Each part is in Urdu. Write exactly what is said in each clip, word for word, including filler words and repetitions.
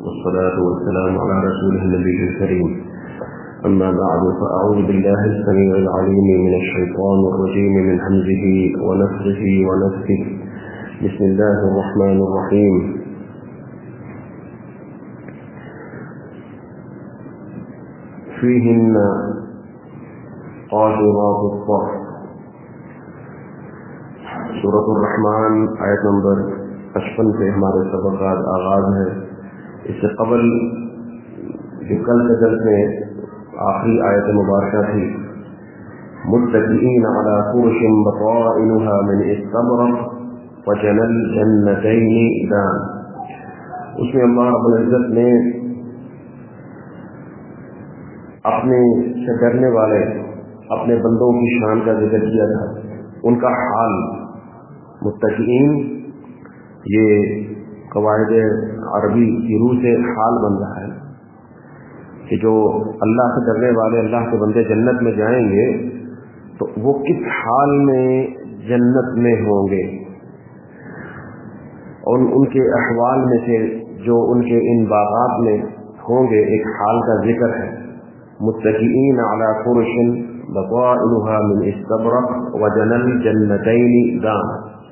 والصلاة والسلام على رسوله النبي الكريم. أما بعد فأعوذ بالله السميع العليم من الشيطان الرجيم من همزه ونفخه ونفثه. بسم الله الرحمن الرحيم. فيهن قاصرات الطرف. سورۃ الرحمن آیت نمبر پچپن سے ہمارے سبق کا آغاز ہے. اس سے قبل جو کل کے درس میں آخری آیت مبارکہ تھی، متکئین علی فرش بطائنها من استبرق وجنى الجنتین دان. اس میں اللہ رب العزت نے اپنے سے ڈرنے والے اپنے بندوں کی شان کا ذکر کیا تھا، ان کا حال. متکئین یہ قواعد عربی کی روح سے حال بن رہا ہے کہ جو اللہ سے ڈرنے والے اللہ کے بندے جنت میں جائیں گے تو وہ کس حال میں جنت میں ہوں گے، اور ان کے احوال میں سے جو ان کے ان باغات میں ہوں گے ایک حال کا ذکر ہے. متکئین علی فرش بطائنها من استبرق وجنى الجنتین دان.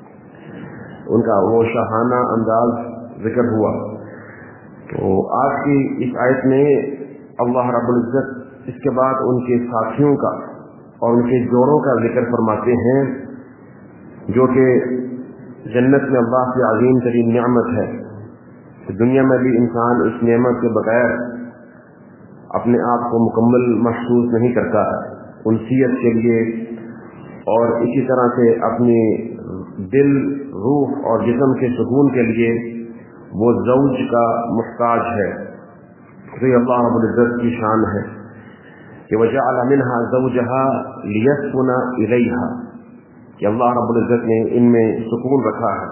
ان کا وہ شاہانہ انداز ذکر ہوا. تو آج کی اس آیت میں اللہ رب العزت اس کے بعد ان کے ساتھیوں کا اور ان کے جوڑوں کا ذکر فرماتے ہیں جو کہ جنت میں اللہ کی عظیم ترین نعمت ہے. دنیا میں بھی انسان اس نعمت کے بغیر اپنے آپ کو مکمل محسوس نہیں کرتا. انسیت کے لیے اور اسی طرح سے اپنی دل، روح اور جسم کے سکون کے لیے وہ زوج کا محتاج ہے. تو یہ اللہ رب العزت کی شان ہے کہ وجعل منها زوجها ليسكن إليها، کہ اللہ رب العزت نے ان میں سکون رکھا ہے.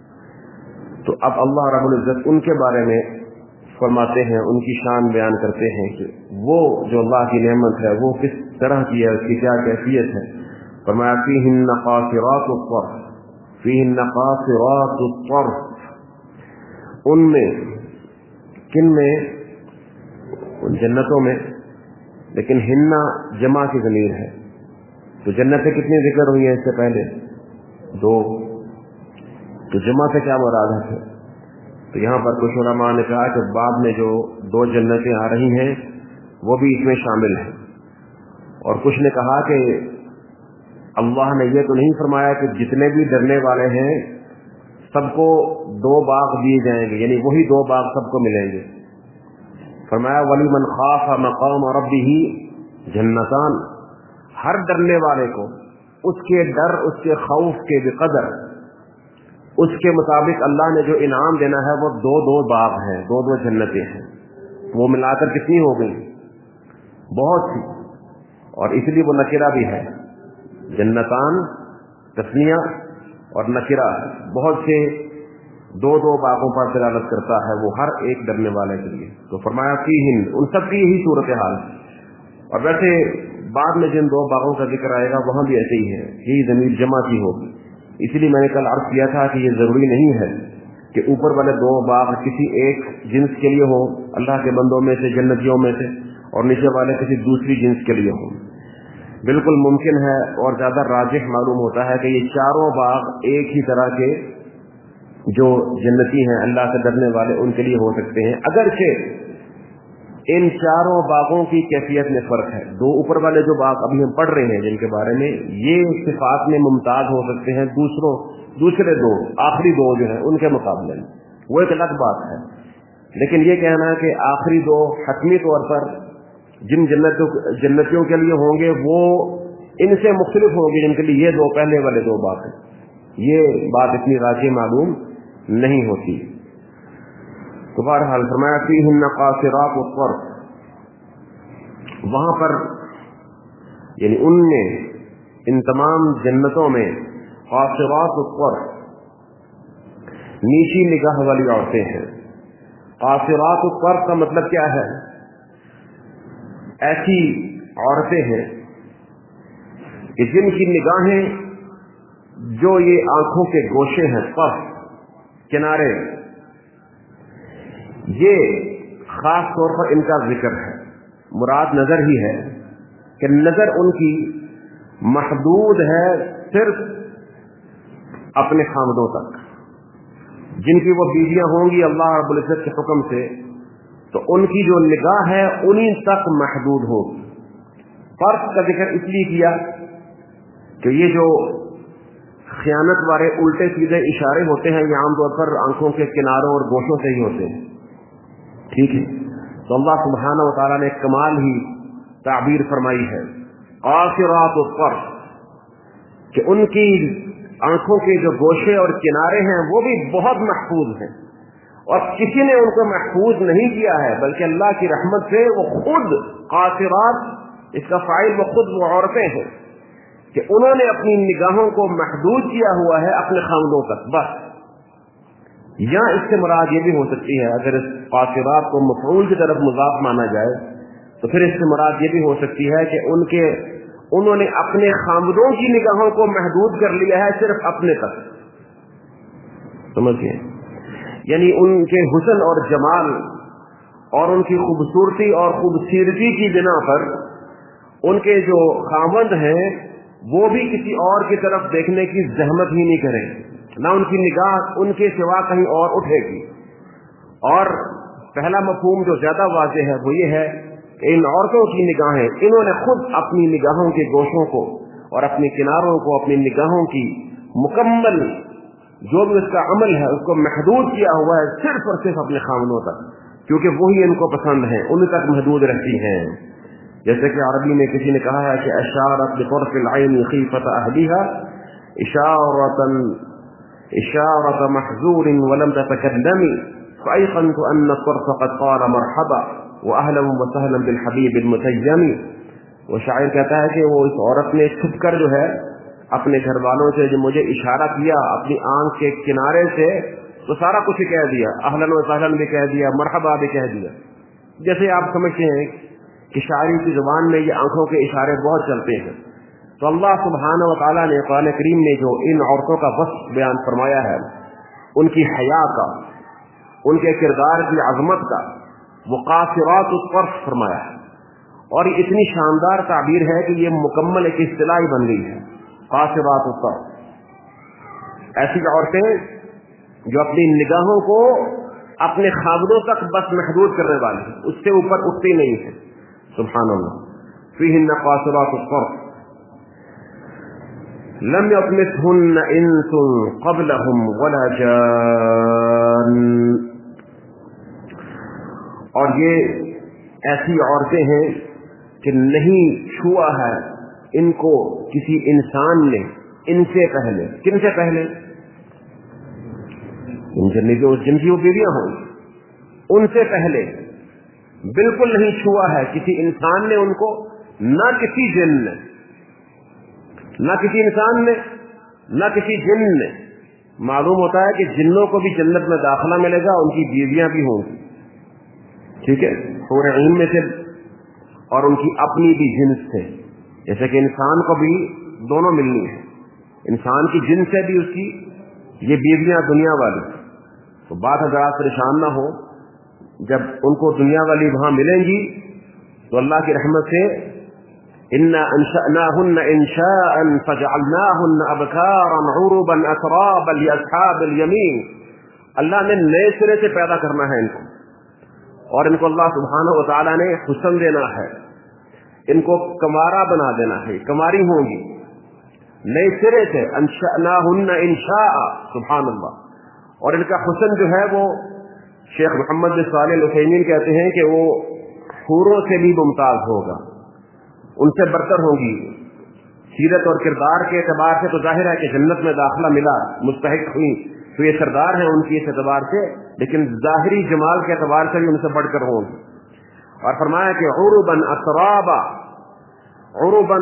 تو اب اللہ رب العزت ان کے بارے میں فرماتے ہیں، ان کی شان بیان کرتے ہیں کہ وہ جو اللہ کی نعمت ہے وہ کس طرح کی ہے، اس کی کیا کیفیت ہے. فرمایا فیہن قاصرات الطرف. فیہن قاصرات الطرف، ان میں، کن میں؟ ان جنتوں میں. لیکن ہننا جمع کی ضمیر ہے. تو جنتیں کتنی ذکر ہوئی ہیں اس سے پہلے؟ دو. تو جمع سے کیا مراد ہے؟ تو یہاں پر کچھ علماء نے کہا کہ بعد میں جو دو جنتیں آ رہی ہیں وہ بھی اس میں شامل ہیں. اور کچھ نے کہا کہ اللہ نے یہ تو نہیں فرمایا کہ جتنے بھی ڈرنے والے ہیں سب کو دو باغ دیے جائیں گے، یعنی وہی دو باغ سب کو ملیں گے. فرمایا وَلِمَنْ خَافَ مَقَامَ رَبِّهِ جنتان. ہر ڈرنے والے کو اس کے ڈر، اس کے خوف کے بقدر اس کے مطابق اللہ نے جو انعام دینا ہے وہ دو دو باغ ہیں، دو دو جنتیں ہیں. وہ ملا کر کتنی ہو گئی؟ بہت سی. اور اس لیے وہ نکرہ بھی ہے. جنتان تثنیہ اور نکرہ بہت سے دو دو باغوں پر دلالت کرتا ہے، وہ ہر ایک ڈرنے والے کے لیے. تو فرمایا فیہن، ان سب کی یہی صورتحال. اور ویسے بعد میں جن دو باغوں کا ذکر آئے گا وہاں بھی ایسے ہی ہے، یہی ضمیر جمع کی ہوگی. اسی لیے میں نے کل عرض کیا تھا کہ یہ ضروری نہیں ہے کہ اوپر والے دو باغ کسی ایک جنس کے لیے ہوں، اللہ کے بندوں میں سے، جنتیوں میں سے، اور نیچے والے کسی دوسری جنس کے لیے ہوں. بالکل ممکن ہے اور زیادہ راجح معلوم ہوتا ہے کہ یہ چاروں باغ ایک ہی طرح کے جو جنتی ہیں اللہ سے ڈرنے والے ان کے لیے ہو سکتے ہیں، اگرچہ ان چاروں باغوں کی کیفیت میں فرق ہے. دو اوپر والے جو باغ ابھی ہم پڑھ رہے ہیں جن کے بارے میں، یہ صفات میں ممتاز ہو سکتے ہیں دوسروں دوسرے دو آخری دو جو ہیں ان کے مقابلے میں، وہ ایک الگ بات ہے. لیکن یہ کہنا ہے کہ آخری دو حتمی طور پر جن جنتوں جنتیوں کے لیے ہوں گے وہ ان سے مختلف ہوں گے جن کے لیے یہ دو پہلے والے دو باغ ہیں، یہ بات اتنی راجح معلوم نہیں ہوتی. تو بہرحال فرمایا فیہن قاصرات الطرف، وہاں پر یعنی ان میں، ان تمام جنتوں میں قاصرات الطرف نیچی نگاہ والی عورتیں ہیں. قاصرات الطرف کا مطلب کیا ہے؟ ایسی عورتیں ہیں کہ جن کی نگاہیں جو یہ آنکھوں کے گوشے ہیں، طرف کنارے، یہ خاص طور پر ان کا ذکر ہے. مراد نظر ہی ہے کہ نظر ان کی محدود ہے صرف اپنے خامدوں تک. جن کی وہ بیویاں ہوں گی اللہ رب العزت کے حکم سے تو ان کی جو نگاہ ہے انہیں تک محدود ہوگی. فرق کا ذکر اس لیے کیا کہ یہ جو خیانت والے الٹے سیدھے اشارے ہوتے ہیں یہ عام طور پر آنکھوں کے کناروں اور گوشوں سے ہی ہوتے ہیں. ٹھیک ہے, تو اللہ سبحانہ و تعالیٰ نے کمال ہی تعبیر فرمائی ہے قاصرات الطرف, کہ ان کی آنکھوں کے جو گوشے اور کنارے ہیں وہ بھی بہت محفوظ ہیں, اور کسی نے ان کو محفوظ نہیں کیا ہے بلکہ اللہ کی رحمت سے وہ خود قاصرات, اس کا فاعل وہ خود وہ عورتیں ہیں کہ انہوں نے اپنی نگاہوں کو محدود کیا ہوا ہے اپنے خامدوں تک بس. یا اس سے مراد یہ بھی ہو سکتی ہے, اگر اس قاصرات کو مفعول کی طرف مضاف مانا جائے تو پھر اس سے مراد یہ بھی ہو سکتی ہے کہ ان کے انہوں نے اپنے خامدوں کی نگاہوں کو محدود کر لیا ہے صرف اپنے تک. سمجھئے, یعنی ان کے حسن اور جمال اور ان کی خوبصورتی اور خوبصورتی کی بنا پر ان کے جو خاوند ہیں وہ بھی کسی اور کی طرف دیکھنے کی زحمت ہی نہیں کریں, نہ ان کی نگاہ ان کے سوا کہیں اور اٹھے گی. اور پہلا مفہوم جو زیادہ واضح ہے وہ یہ ہے کہ ان عورتوں کی نگاہیں انہوں نے خود اپنی نگاہوں کے گوشوں کو اور اپنی کناروں کو اپنی نگاہوں کی مکمل جو بھی اس کا عمل ہے اس کو محدود کیا ہوا ہے صرف اور صرف اپنے خامدوں تک, کیونکہ وہی ان کو پسند ہیں, ان تک محدود رہتی ہیں. جیسے کہ عربی میں کسی نے کہا ہے کہ اشارت بطرف العین خیفۃ اہلها اشارۃ اشارۃ محظور ولم تتکلمی فایقنت ان الطرف قد قال مرحبا واهلا وسهلا بالحبیب المتیم. وہ شاعر کہتا ہے کہ وہ اس عورت نے چھپ کر جو ہے اپنے گھر والوں سے جو مجھے اشارہ کیا اپنی آنکھ کے کنارے سے تو سارا کچھ کہہ دیا, اہلا وسہلا بھی کہہ دیا, مرحبا بھی کہہ دیا. جیسے آپ سمجھتے ہیں کہ شاعری کی زبان میں یہ آنکھوں کے اشارے بہت چلتے ہیں. تو اللہ سبحانہ و تعالیٰ نے قرآن کریم میں جو ان عورتوں کا وصف بیان فرمایا ہے, ان کی حیا کا, ان کے کردار کی عظمت کا, وہ قاصرات الطرف فرمایا ہے. اور یہ اتنی شاندار تعبیر ہے کہ یہ مکمل ایک اصطلاح بن گئی ہے قاصرات الطرف. ایسی عورتیں جو اپنی نگاہوں کو اپنے خامدوں تک بس محدود کرنے والی ہیں, اس سے اوپر اٹھتی نہیں ہے. سبحان اللہ. فیہن قاصرات الطرف لم یطمثہن انس قبلہم ولا جان. اور یہ ایسی عورتیں ہیں کہ نہیں چھوا ہے ان کو کسی انسان نے ان سے پہلے. کن سے پہلے؟ جن کی وہ بیویاں ہوں ان سے پہلے بالکل نہیں چھوا ہے کسی انسان نے ان کو, نہ کسی جن نے, نہ کسی انسان نے نہ کسی جن نے. معلوم ہوتا ہے کہ جنوں کو بھی جنت میں داخلہ ملے گا, ان کی بیویاں بھی ہوں گی. ٹھیک ہے, حور عین میں سے اور ان کی اپنی بھی جنس سے, جیسے کہ انسان کو بھی دونوں ملنی ہے, انسان کی جن سے بھی اس کی یہ بیویاں دنیا والی. تو بات اگر آپ پریشان نہ ہو, جب ان کو دنیا والی وہاں ملیں گی تو اللہ کی رحمت سے انا انشأناهن انشاء فجعلناهن ابکارا عربا اترابا لاصحاب الیمین. اللہ نے نئے سرے سے پیدا کرنا ہے ان کو, اور ان کو اللہ سبحانہ و تعالی نے حسن دینا ہے, ان کو کمارا بنا دینا ہے, کماری ہوں گی نئے سرے سے. انشأناهن انشاء, سبحان اللہ. اور ان کا حسن جو ہے وہ شیخ محمد بن صالح العثیمین کہتے ہیں کہ وہ حوروں سے بھی ممتاز ہوگا, ان سے برتر ہوگی. سیرت اور کردار کے اعتبار سے تو ظاہر ہے کہ جنت میں داخلہ ملا, مستحق ہوئی, تو یہ سردار ہیں ان کی اس اعتبار سے, لیکن ظاہری جمال کے اعتبار سے بھی ان سے بڑھ کر ہوں گی. اور فرمایا کہ عربا اترابا, عربا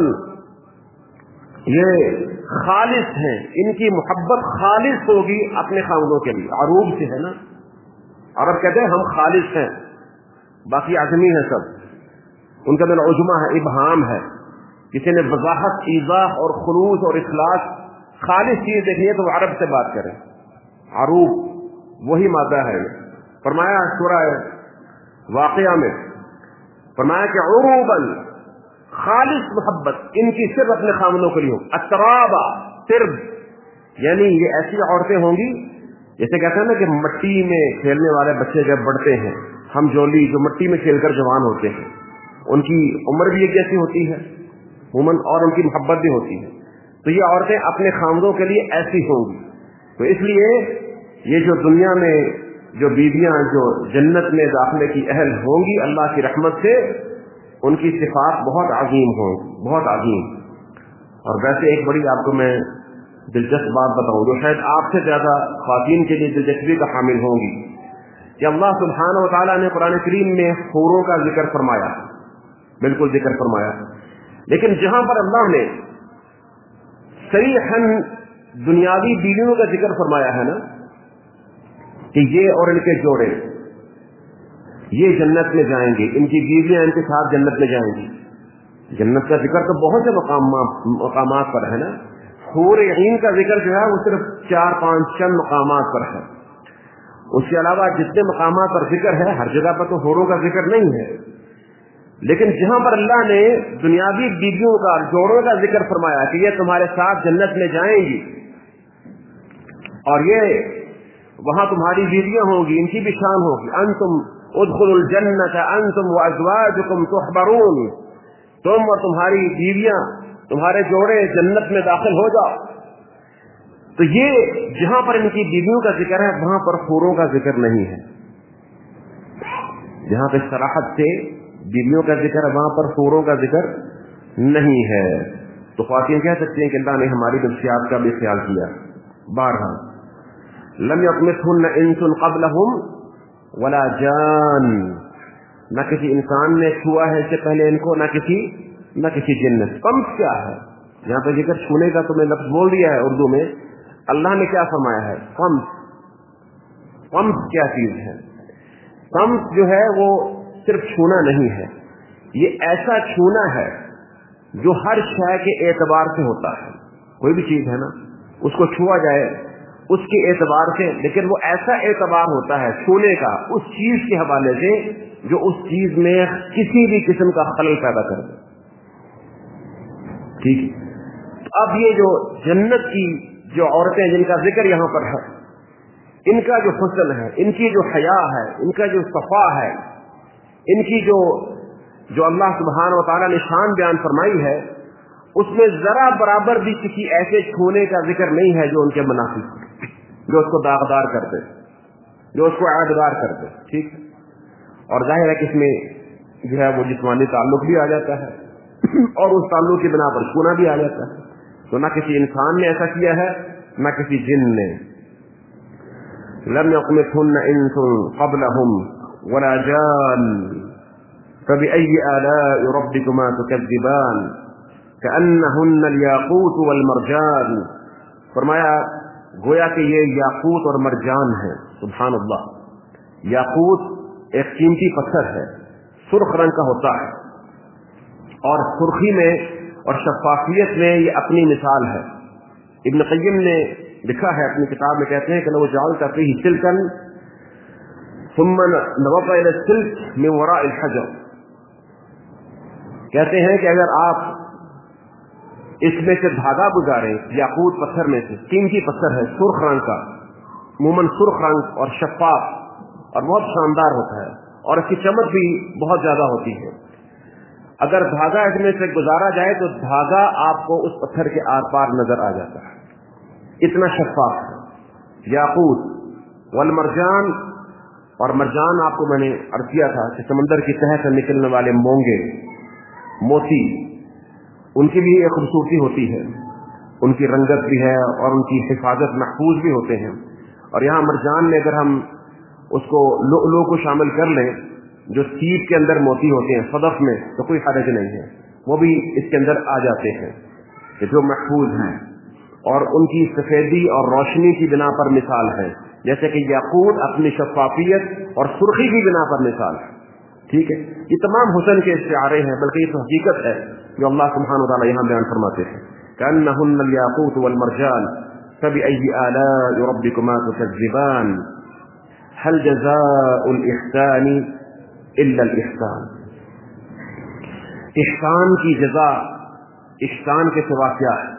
یہ خالص ہیں, ان کی محبت خالص ہوگی اپنے خامدوں کے لیے. عروب سے ہے نا, عرب کہتے ہیں ہم خالص ہیں, باقی عجمی ہیں سب. ان کا دل عجمہ ہے, ابہام ہے. کسی نے وضاحت, ایضاح اور خلوص اور اخلاص خالص چیز دیکھنی ہے تو وہ عرب سے بات کریں. عروب وہی مادہ ہے. فرمایا سورہ واقعہ میں فرمایا کہ عروباً خالص محبت ان کی صرف اپنے خامنوں کے لیے ہو. اترابا ترب یعنی یہ ایسی عورتیں ہوں گی جیسے کہتے ہیں نا کہ مٹی میں کھیلنے والے بچے جب بڑھتے ہیں, ہم جولی جو مٹی میں کھیل کر جوان ہوتے ہیں, ان کی عمر بھی ایک جیسی ہوتی ہے عموماً اور ان کی محبت بھی ہوتی ہے. تو یہ عورتیں اپنے خامدوں کے لیے ایسی ہوں گی. تو اس لیے یہ جو دنیا میں جو بیویاں جو جنت میں داخلے کی اہل ہوں گی اللہ کی رحمت سے, ان کی صفات بہت عظیم ہوں بہت عظیم. اور ویسے ایک بڑی آپ کو میں دلچسپ بات بتاؤں جو شاید آپ سے زیادہ خواتین کے لیے دلچسپی کا حامل ہوں گی کہ اللہ سبحانہ و تعالیٰ نے قرآن کریم میں حوروں کا ذکر فرمایا, بالکل ذکر فرمایا, لیکن جہاں پر اللہ نے صریحاً دنیاوی بیویوں کا ذکر فرمایا ہے نا کہ یہ اور ان کے جوڑے یہ جنت میں جائیں گے, ان کی بیویاں ان کے ساتھ جنت میں جائیں گی. جنت کا ذکر تو بہت سے مقامات پر ہے نا, حور عین کا ذکر جو ہے وہ صرف چار پانچ چند مقامات پر ہے. اس کے علاوہ جتنے مقامات پر ذکر ہے ہر جگہ پر تو حوروں کا ذکر نہیں ہے, لیکن جہاں پر اللہ نے دنیاوی بیویوں کا جوڑوں کا ذکر فرمایا کہ یہ تمہارے ساتھ جنت میں جائیں گی اور یہ وہاں تمہاری بیویاں ہوں گی, ان کی بھی شان ہوگی. انتم ادخلوا الجنت انتم وازواجکم تحبرون, تم اور تمہاری بیویاں تمہارے جوڑے جنت میں داخل ہو جاؤ. تو یہ جہاں پر ان کی بیویوں کا ذکر ہے وہاں پر حوروں کا ذکر نہیں ہے. جہاں پہ صراحت سے بیویوں کا ذکر ہے وہاں پر حوروں کا ذکر نہیں ہے. تو خواتین کہہ سکتے ہیں کہ اللہ نے ہماری نفسیات کا بھی خیال کیا. بارہا لم یطمثہن انس قبلہم ولا جان, نہ کسی انسان نے چھوا ہے اس سے پہلے ان کو, نہ کسی نہ کسی جن نے. قمص کیا ہے؟ یہاں پہ ذکر چھونے کا تو میں لفظ بول دیا ہے اردو میں, اللہ نے کیا فرمایا ہے قمص. قمص کیا چیز ہے؟ قمص جو ہے وہ صرف چھونا نہیں ہے, یہ ایسا چھونا ہے جو ہر شے کے اعتبار سے ہوتا ہے. کوئی بھی چیز ہے نا اس کو چھوا جائے اس کے اعتبار سے, لیکن وہ ایسا اعتبار ہوتا ہے چھونے کا اس چیز کے حوالے سے جو اس چیز میں کسی بھی قسم کا خلل پیدا کر دے. ٹھیک ہے. اب یہ جو جنت کی جو عورتیں جن کا ذکر یہاں پر ہے, ان کا جو حسن ہے, ان کی جو حیا ہے, ان کا جو صفا ہے, ان کی جو جو اللہ سبحانہ و تعالیٰ نے شان بیان فرمائی ہے, اس میں ذرا برابر بھی کسی ایسے چھونے کا ذکر نہیں ہے جو ان کے منافی, جو اس کو داغدار کرتے, جو اس کو عیبدار کرتے. ٹھیک. اور ظاہر ہے کہ اس میں جو ہے وہ جسمانی تعلق بھی آ جاتا ہے اور اس تعلق کی بنا پر چھونا بھی آ جاتا ہے. تو نہ کسی انسان نے ایسا کیا ہے نہ کسی جن نے. لم یطمثہن انس قبلہم ولا جان فبأي آلاء ربكما تكذبان كأنهن الياقوت والمرجان. فرمایا گویا کہ یہ یاقوت اور مرجان ہے. سبحان اللہ. یاقوت ایک قیمتی پتھر ہے, سرخ رنگ کا ہوتا ہے اور سرخی میں اور شفافیت میں یہ اپنی مثال ہے. ابن قیم نے لکھا ہے اپنی کتاب میں, کہتے ہیں کہ لو جعلت فيه سلكا ثم نظرت الى السلك من وراء الحجر, کہتے ہیں کہ اگر آپ اس میں سے دھاگا گزاریں, یاقوت پتھر میں سے, قیمتی پتھر ہے سرخ رنگ کا, عموماً سرخ رنگ اور شفاف اور بہت شاندار ہوتا ہے اور اس کی چمک بھی بہت زیادہ ہوتی ہے. اگر دھاگا اس میں سے گزارا جائے تو دھاگا آپ کو اس پتھر کے آر پار نظر آ جاتا ہے, اتنا شفاف ہے. یاقوت والمرجان, اور مرجان آپ کو میں نے عرض کیا تھا کہ سمندر کی تہہ سے نکلنے والے مونگے موتی, ان کی بھی ایک خوبصورتی ہوتی ہے, ان کی رنگت بھی ہے اور ان کی حفاظت محفوظ بھی ہوتے ہیں. اور یہاں مرجان میں اگر ہم اس کو لؤلؤ کو شامل کر لیں جو سیپ کے اندر موتی ہوتے ہیں صدف میں, تو کوئی حرج نہیں ہے, وہ بھی اس کے اندر آ جاتے ہیں کہ جو محفوظ ہیں اور ان کی سفیدی اور روشنی کی بنا پر مثال ہے, جیسے کہ یاقوت اپنی شفافیت اور سرخی کی بنا پر مثال ہے. ٹھیک ہے. یہ تمام حسن کے استعارے ہیں, بلکہ یہ تو حقیقت ہے جو اللہ سبحانہ وتعالی یہاں بیان فرماتے ہیں. كأنهن الياقوت والمرجان فبأي آلاء ربكما تكذبان हल जज़ाउल इहसानी इल्लल इहसान, इहसान की जज़ा इहसान के सिवा क्या है,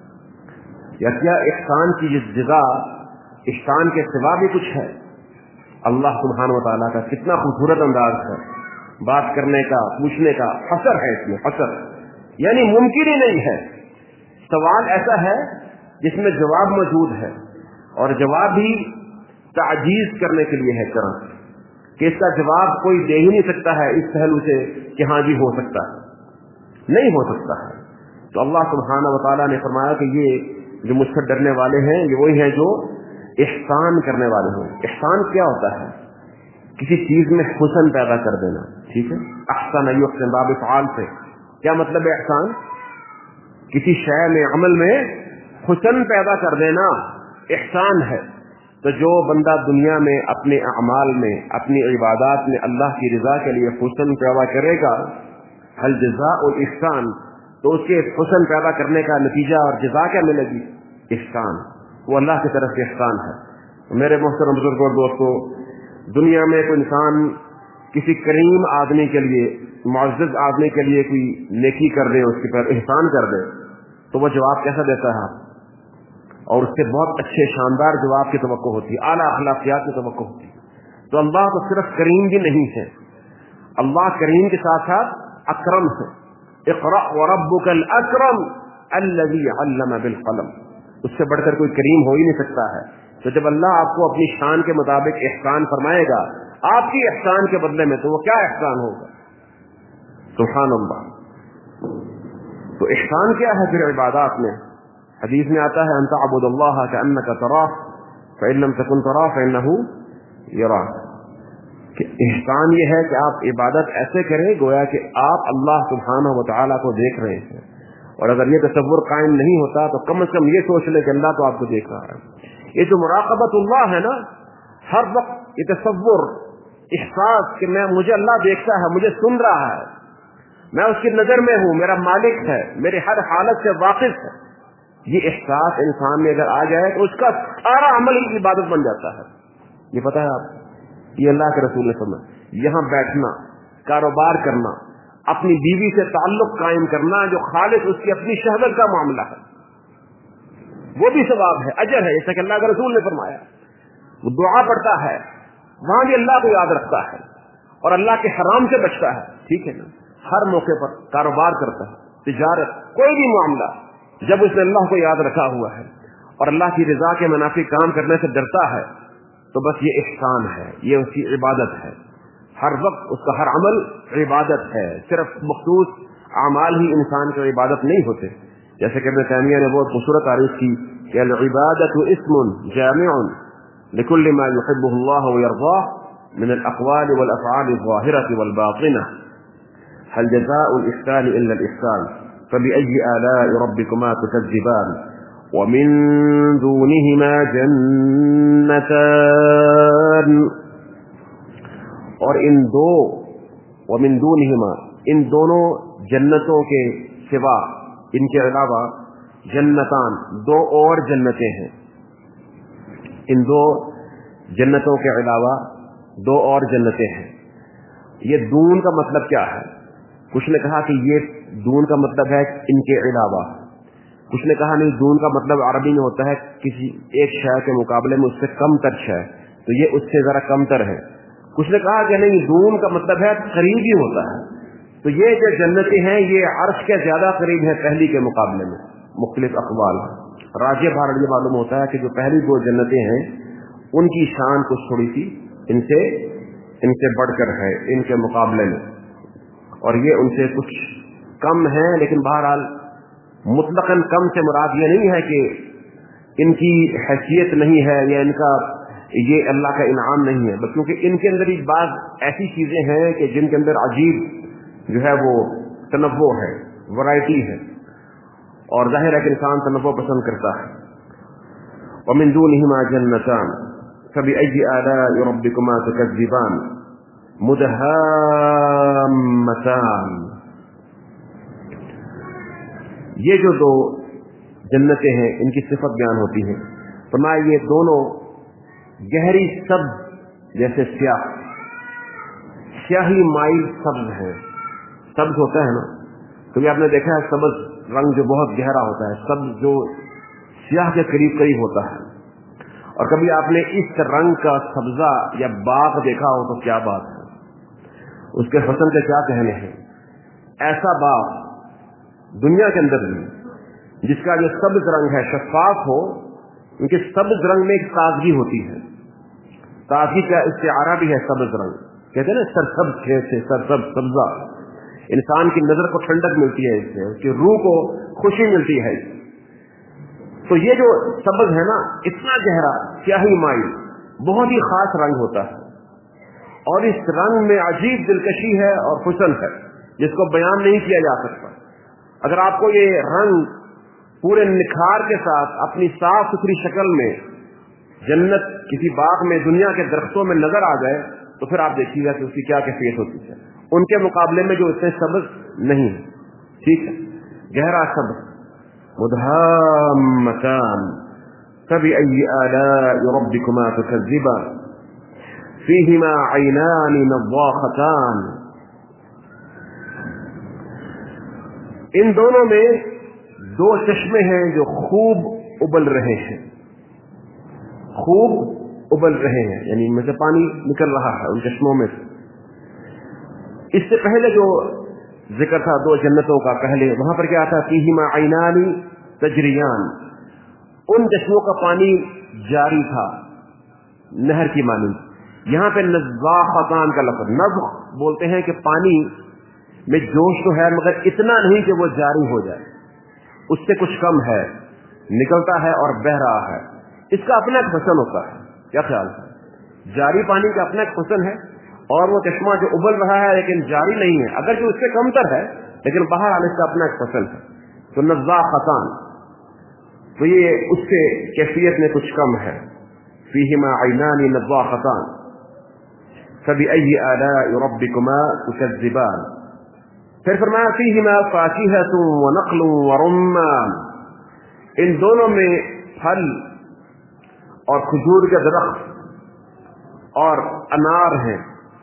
या क्या इहसान की जज़ा इहसान के सिवा भी कुछ है। अल्लाह सुब्हानहु व तआला का कितना खूबसूरत अंदाज है बात करने का, पूछने का। हसर है इसमें, हसर यानी मुमकिन ही नहीं है। सवाल ऐसा है जिसमें जवाब मौजूद है, और जवाब भी ताजीज करने के लिए है करम, कि इसका जवाब कोई दे ही नहीं सकता है इस पहलू से कि हाँ जी हो सकता है, नहीं हो सकता है। तो अल्लाह सुब्हानहु व तआला ने फरमाया कि ये जो मुझसे डरने वाले हैं ये वही हैं जो इहसान करने वाले हैं। इहसान क्या होता है? किसी चीज में हुस्न पैदा कर देना, ठीक है। अहसन युहसिन बाब फ़आल से क्या मतलब है इहसान? किसी शय में, अमल में हुस्न पैदा कर देना इहसान है। तो जो बंदा दुनिया में अपने अमाल में, अपनी इबादत में अल्लाह की रजा के लिए हुस्न पैदा करेगा, हल जज़ाउल इहसान, तो उसके हुस्न पैदा करने का नतीजा और जज़ा क्या मिलेगी? इहसान। वो अल्लाह की तरफ से इहसान है। तो मेरे मोहतरम बुजुर्गों और दोस्तों, दुनिया में कोई इंसान किसी करीम आदमी के लिए, मुअज़्ज़ज़ आदमी के लिए कोई नेकी कर दे, उसके पर एहसान कर दे, तो वो जवाब कैसा देता है? और उससे बहुत अच्छे शानदार जवाब की तवक्को होती है, आला अखलाकियात की तवक्को होती है। तो अल्लाह तो सिर्फ करीम भी नहीं है, अल्लाह करीम के साथ साथ अकरम है। इक़रा व रब्बुकल अकरम अल्लज़ी अल्लम बिल क़लम, उससे बढ़कर कोई करीम हो ही नहीं सकता है। तो जब अल्लाह आपको अपनी शान के मुताबिक एहसान फरमाएगा आपकी एहसान के बदले में, तो वो क्या एहसान होगा? सुभान अल्लाह। तो एहसान क्या है फिर इबादत में? हदीस में आता है, अंत अबुदल्लाह कअन्नका तराह फ़इन लम तकुन तराह फ़इन्नहु यराक, कि एहसान ये है कि आप इबादत ऐसे करें गोया कि आप अल्लाह सुब्हानहु व तआला को देख रहे हैं। और अगर ये तसव्वुर कायम नहीं होता तो कम से कम ये सोच ले कि अल्लाह तो आपको देख रहा है। ये जो मुराक़बतुल्लाह है ना, हर वक्त ये तसव्वुर, एहसास कि मैं, मुझे अल्लाह देखता है, मुझे सुन रहा है, मैं उसकी नजर में हूं, मेरा मालिक है, मेरे हर हालत से वाकिफ है, ये एहसास इंसान में अगर आ जाए तो उसका सारा अमल ही इबादत बन जाता है। ये पता है आप, ये अल्लाह के रसूल ने फरमाया, यहां बैठना, कारोबार करना, अपनी बीवी से ताल्लुक कायम करना जो खालिस उसकी अपनी शहवत का मामला है, वो भी सवाब है, अजर है, जैसा कि अल्लाह के रसूल ने फरमाया। वो दुआ पढ़ता है, वहां भी अल्लाह को याद रखता है और अल्लाह के हराम से बचता है, ठीक है ना। हर मौके पर कारोबार करता है, तिजारत, कोई भी मामला, जब उसने अल्लाह को याद रखा हुआ है और अल्लाह की रजा के मुनाफिक काम करने से डरता है, तो बस ये इहसान है, ये उसकी इबादत है। हर वक्त उसका हर अमल इबादत है, सिर्फ मखसूस अमाल ही इंसान की इबादत नहीं होते। जैसे कि इब्न तैमिया ने बहुत खूबसूरत तारीफ की कि अल इबादतु इस्मुन जामिउन लिकुल्लि मा युहिब्बुहु अल्लाह व यरज़ाह मिन अल अक़वाल वल अफ़आल अज़-ज़ाहिरह वल बातिनह, हल जज़ाउल इहसान इल्ला अल इहसान, फबिअय्यि आलाइ रब्बिकुमा तुकज़्ज़िबान, व मिन दूनिहिमा जन्नतान, और इन दो, व मिन दूनिहिमा, इन दोनों जन्नतों के सिवा, इनके अलावा, जन्नतान, दो और जन्नतें हैं। इन दो जन्नतों के अलावा दो और जन्नतें हैं। ये दून का मतलब क्या है? कुछ ने कहा कि ये दून का मतलब है इनके अलावा, कुछ ने कहा नहीं, दून का मतलब अरबी में होता है किसी एक शय के मुकाबले में उससे कम तर शय, तो ये उससे जरा कम तर है। कुछ ने कहा कि नहीं, दून का मतलब है करीब ही होता है। तो ये जो जन्नतें हैं ये अर्श के ज्यादा करीब है पहली के मुकाबले में। मुख्तलिफ अक़वाल, राजे भारत ये मालूम होता है कि जो पहली दो जन्नतें हैं उनकी शान कुछ थोड़ी सी इनसे इनसे बढ़कर है इनके मुकाबले में, और ये उनसे कुछ कम है। लेकिन बहरहाल मुतलकन कम से मुराद ये नहीं है कि इनकी हैसियत नहीं है या इनका ये अल्लाह का इनाम नहीं है, क्योंकि इनके अंदर एक बात ऐसी चीजें हैं कि जिनके अंदर अजीब जो है वो तनव्वो है, वैरायटी है, और जाहिर है कि इंसान तनव्वो पसंद करता है। व मिन दूनिहिमा जन्नतान फबिअय्यि आलाइ रब्बिकुमा तुकज़्ज़िबान मुदहाम्मतान, ये जो दो जन्नतें हैं इनकी सिफत बयान होती है। फरमाया ये दोनों गहरी सब جیسے سیاہ سیاہی مائل سبز ہے، سبز ہوتا ہے نا، کبھی آپ نے دیکھا ہے سبز رنگ جو بہت گہرا ہوتا ہے، سبز جو سیاہ کے قریب قریب ہوتا ہے، اور کبھی آپ نے اس رنگ کا سبزہ یا باغ دیکھا ہو تو کیا بات ہے، اس کے حسن کے کیا کہنے ہیں۔ ایسا باغ دنیا کے اندر بھی جس کا جو سبز رنگ ہے شفاف ہو، کیونکہ سبز رنگ میں ایک تازگی ہوتی ہے، تازگی کا استعارہ بھی ہے سبز رنگ، کہتے ہیں نا سرسبز کھیت سے سرسبز سبزہ، انسان کی نظر کو ٹھنڈک ملتی ہے اس سے، اس کی روح کو خوشی ملتی ہے اس سے۔ تو یہ جو سبز ہے نا، اتنا گہرا سیاہی مائل بہت ہی خاص رنگ ہوتا ہے، اور اس رنگ میں عجیب دلکشی ہے اور حسن ہے جس کو بیان نہیں کیا جا سکتا۔ اگر آپ کو یہ رنگ پورے نکھار کے ساتھ اپنی صاف ستھری شکل میں جنت کسی باغ میں دنیا کے درختوں میں نظر آ جائے تو پھر آپ دیکھیے گا کہ اس کی کیا کیفیت ہوتی ہے، ان کے مقابلے میں جو اتنے سبز نہیں ہے، ٹھیک ہے، گہرا سبز۔ مدهامتان فبأي آلاء ربكما تكذبان فيهما عينان نضاختان، ان دونوں میں دو چشمے ہیں جو خوب ابل رہے ہیں، خوب ابل رہے ہیں، یعنی ان میں سے پانی نکل رہا ہے ان چشموں میں سے۔ اس سے پہلے جو ذکر تھا دو جنتوں کا، پہلے وہاں پر کیا تھا، فیہما عینان تجریان، ان چشموں کا پانی جاری تھا نہر کی مانند۔ یہاں پہ نضاختان کا لفظ، نضخ بولتے ہیں کہ پانی میں جوش تو ہے مگر اتنا نہیں کہ وہ جاری ہو جائے، اس سے کچھ کم ہے، نکلتا ہے اور بہ رہا ہے، اس کا اپنا ایک حسن ہوتا ہے۔ کیا خیال ہے؟ جاری پانی کا اپنا ایک حسن ہے، اور وہ چشمہ جو ابل رہا ہے لیکن جاری نہیں ہے، اگر جو اس سے کم تر ہے لیکن باہر آنے کا اپنا ایک حسن ہے، تو نضاختان، تو یہ اس سے کیفیت میں کچھ کم ہے۔ فیہما عینان نضاختان فبأی آلاء ربکما تکذبان، پھر فرمایا فیہما فاکہۃ ونخل ورمان، ان دونوں میں پھل اور کھجور کے درخت اور انار ہیں،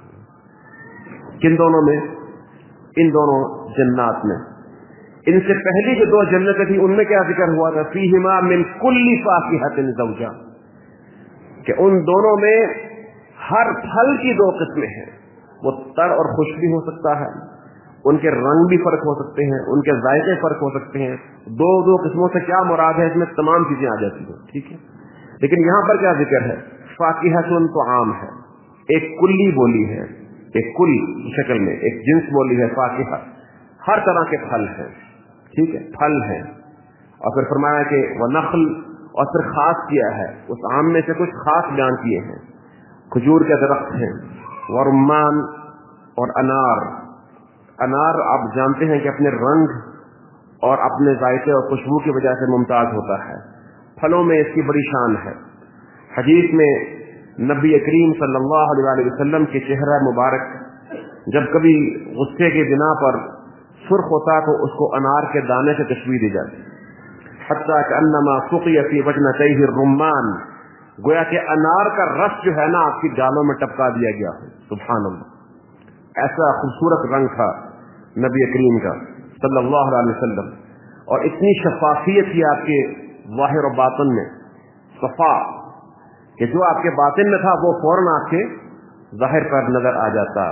کن دونوں میں؟ ان دونوں جنات میں۔ ان سے پہلی جو دو جنتیں تھی ان میں کیا ذکر ہوا تھا، فیہما من کل فاکہۃ زوجان، کہ ان دونوں میں ہر پھل کی دو قسمیں ہیں، وہ تر اور خشک بھی ہو سکتا ہے، ان کے رنگ بھی فرق ہو سکتے ہیں، ان کے ذائقے فرق ہو سکتے ہیں، دو دو قسموں سے کیا مراد ہے، اس میں تمام چیزیں آ جاتی ہیں، ٹھیک ہے۔ لیکن یہاں پر کیا ذکر ہے، فاکہۃ تو عام ہے، ایک کلی بولی ہے، ایک کل شکل میں ایک جنس بولی ہے، فاکہہ ہر طرح کے پھل ہیں، ٹھیک ہے، پھل ہیں، اور پھر فرمایا کہ وہ نخل، اور پھر خاص کیا ہے اس عام میں سے کچھ خاص بیان کیے ہیں، کھجور کے درخت ہیں، ورمان اور انار۔ انار آپ جانتے ہیں کہ اپنے رنگ اور اپنے ذائقے اور خوشبو کی وجہ سے ممتاز ہوتا ہے، پھلوں میں اس کی بڑی شان ہے۔ حدیث میں نبی کریم صلی اللہ علیہ وسلم کے چہرہ مبارک جب کبھی غصے کی بنا پر سرخ ہوتا تو اس کو انار کے دانے سے تشبیہ دی جاتی، حتیٰ کہ انما سقی فی وجنتیہ الرمان، گویا کہ انار کا رس جو ہے نا آپ کی گالوں میں ٹپکا دیا گیا ہے، سبحان اللہ، ایسا خوبصورت رنگ تھا نبی کریم کا صلی اللہ علیہ وسلم، اور اتنی شفافیت تھی آپ کے ظاہر و باطن میں، صفا، کہ جو آپ کے باطن میں تھا وہ فوراً آپ کے ظاہر پر نظر آ جاتا۔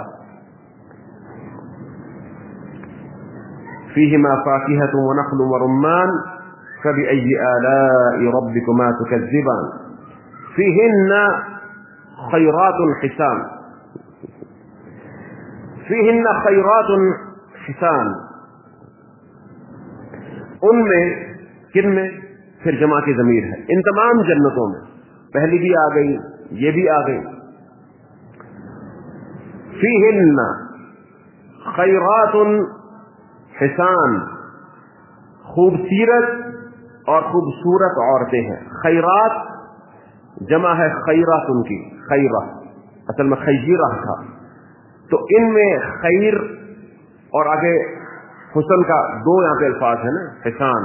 فیہما فاکہۃ ونخل ورمان فبأی آلاء ربکما تکذبان فیہن خیرات حسان، فیہن خیرات حسان، ان میں، کن میں؟ پھر جمع کی ضمیر ہے، ان تمام جنتوں میں، پہلی بھی آ گئی یہ بھی آ گئی، فیہن خیرات حسان، خوبصورت اور خوبصورت عورتیں ہیں۔ خیرات جمع ہے خیرات، ان کی خیرہ اصل میں خیرہ تھا، تو ان میں خیر اور آگے حسن کا دو یہاں پہ الفاظ ہیں نا، حسان،